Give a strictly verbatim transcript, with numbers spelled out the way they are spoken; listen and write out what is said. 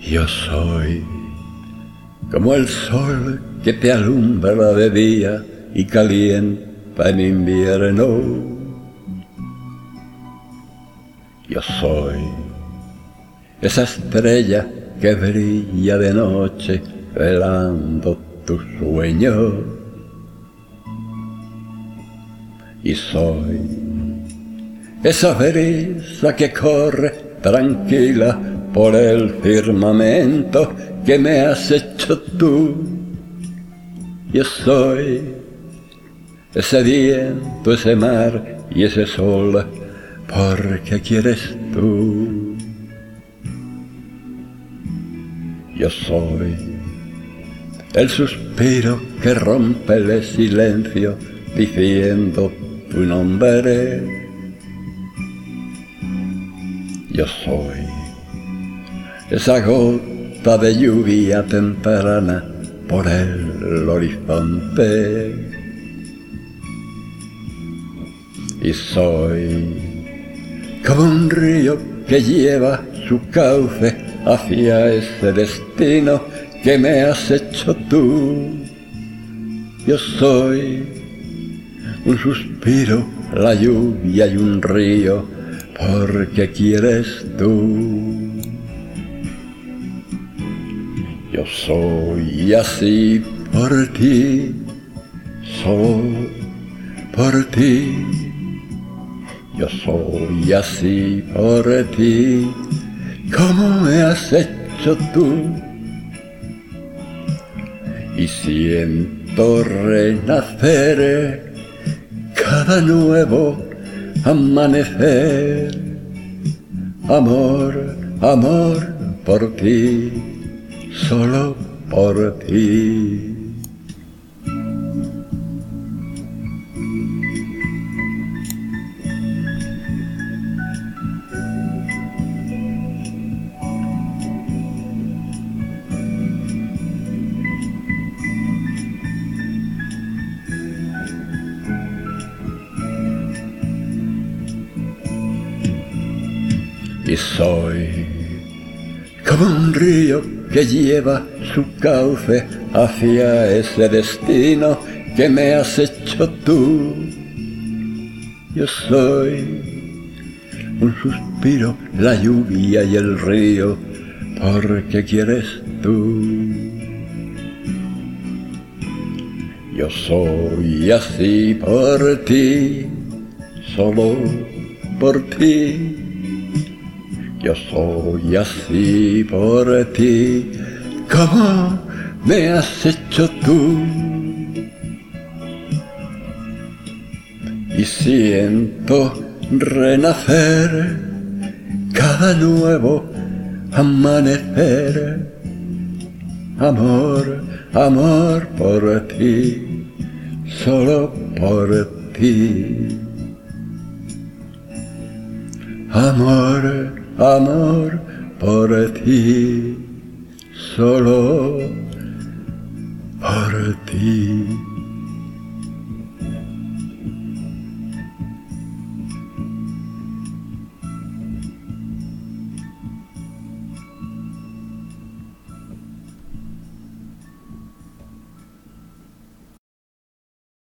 Yo soy como el sol que te alumbra de día y calienta en invierno. Yo soy esa estrella que brilla de noche velando tu sueño. Y soy esa brisa que corre tranquila por el firmamento que me has hecho tú. Yo soy ese viento, ese mar y ese sol porque quieres tú. Yo soy el suspiro que rompe el silencio diciendo tu nombre. Yo soy esa gota de lluvia temprana por el horizonte. Y soy como un río que lleva su cauce hacia ese destino que me has hecho tú. Yo soy un suspiro, la lluvia y un río porque quieres tú. Yo soy así por ti, solo por ti. Yo soy así por ti, como me has hecho tú. Y siento renacer cada nuevo amanecer. Amor, amor por ti, solo por ti. Y soy como un río que lleva su cauce hacia ese destino que me has hecho tú. Yo soy un suspiro, la lluvia y el río porque quieres tú. Yo soy así por ti, solo por ti. Yo soy así por ti, como me has hecho tú. Y siento renacer cada nuevo amanecer. Amor, amor por ti, solo por ti. Amor, amor por ti, solo por ti.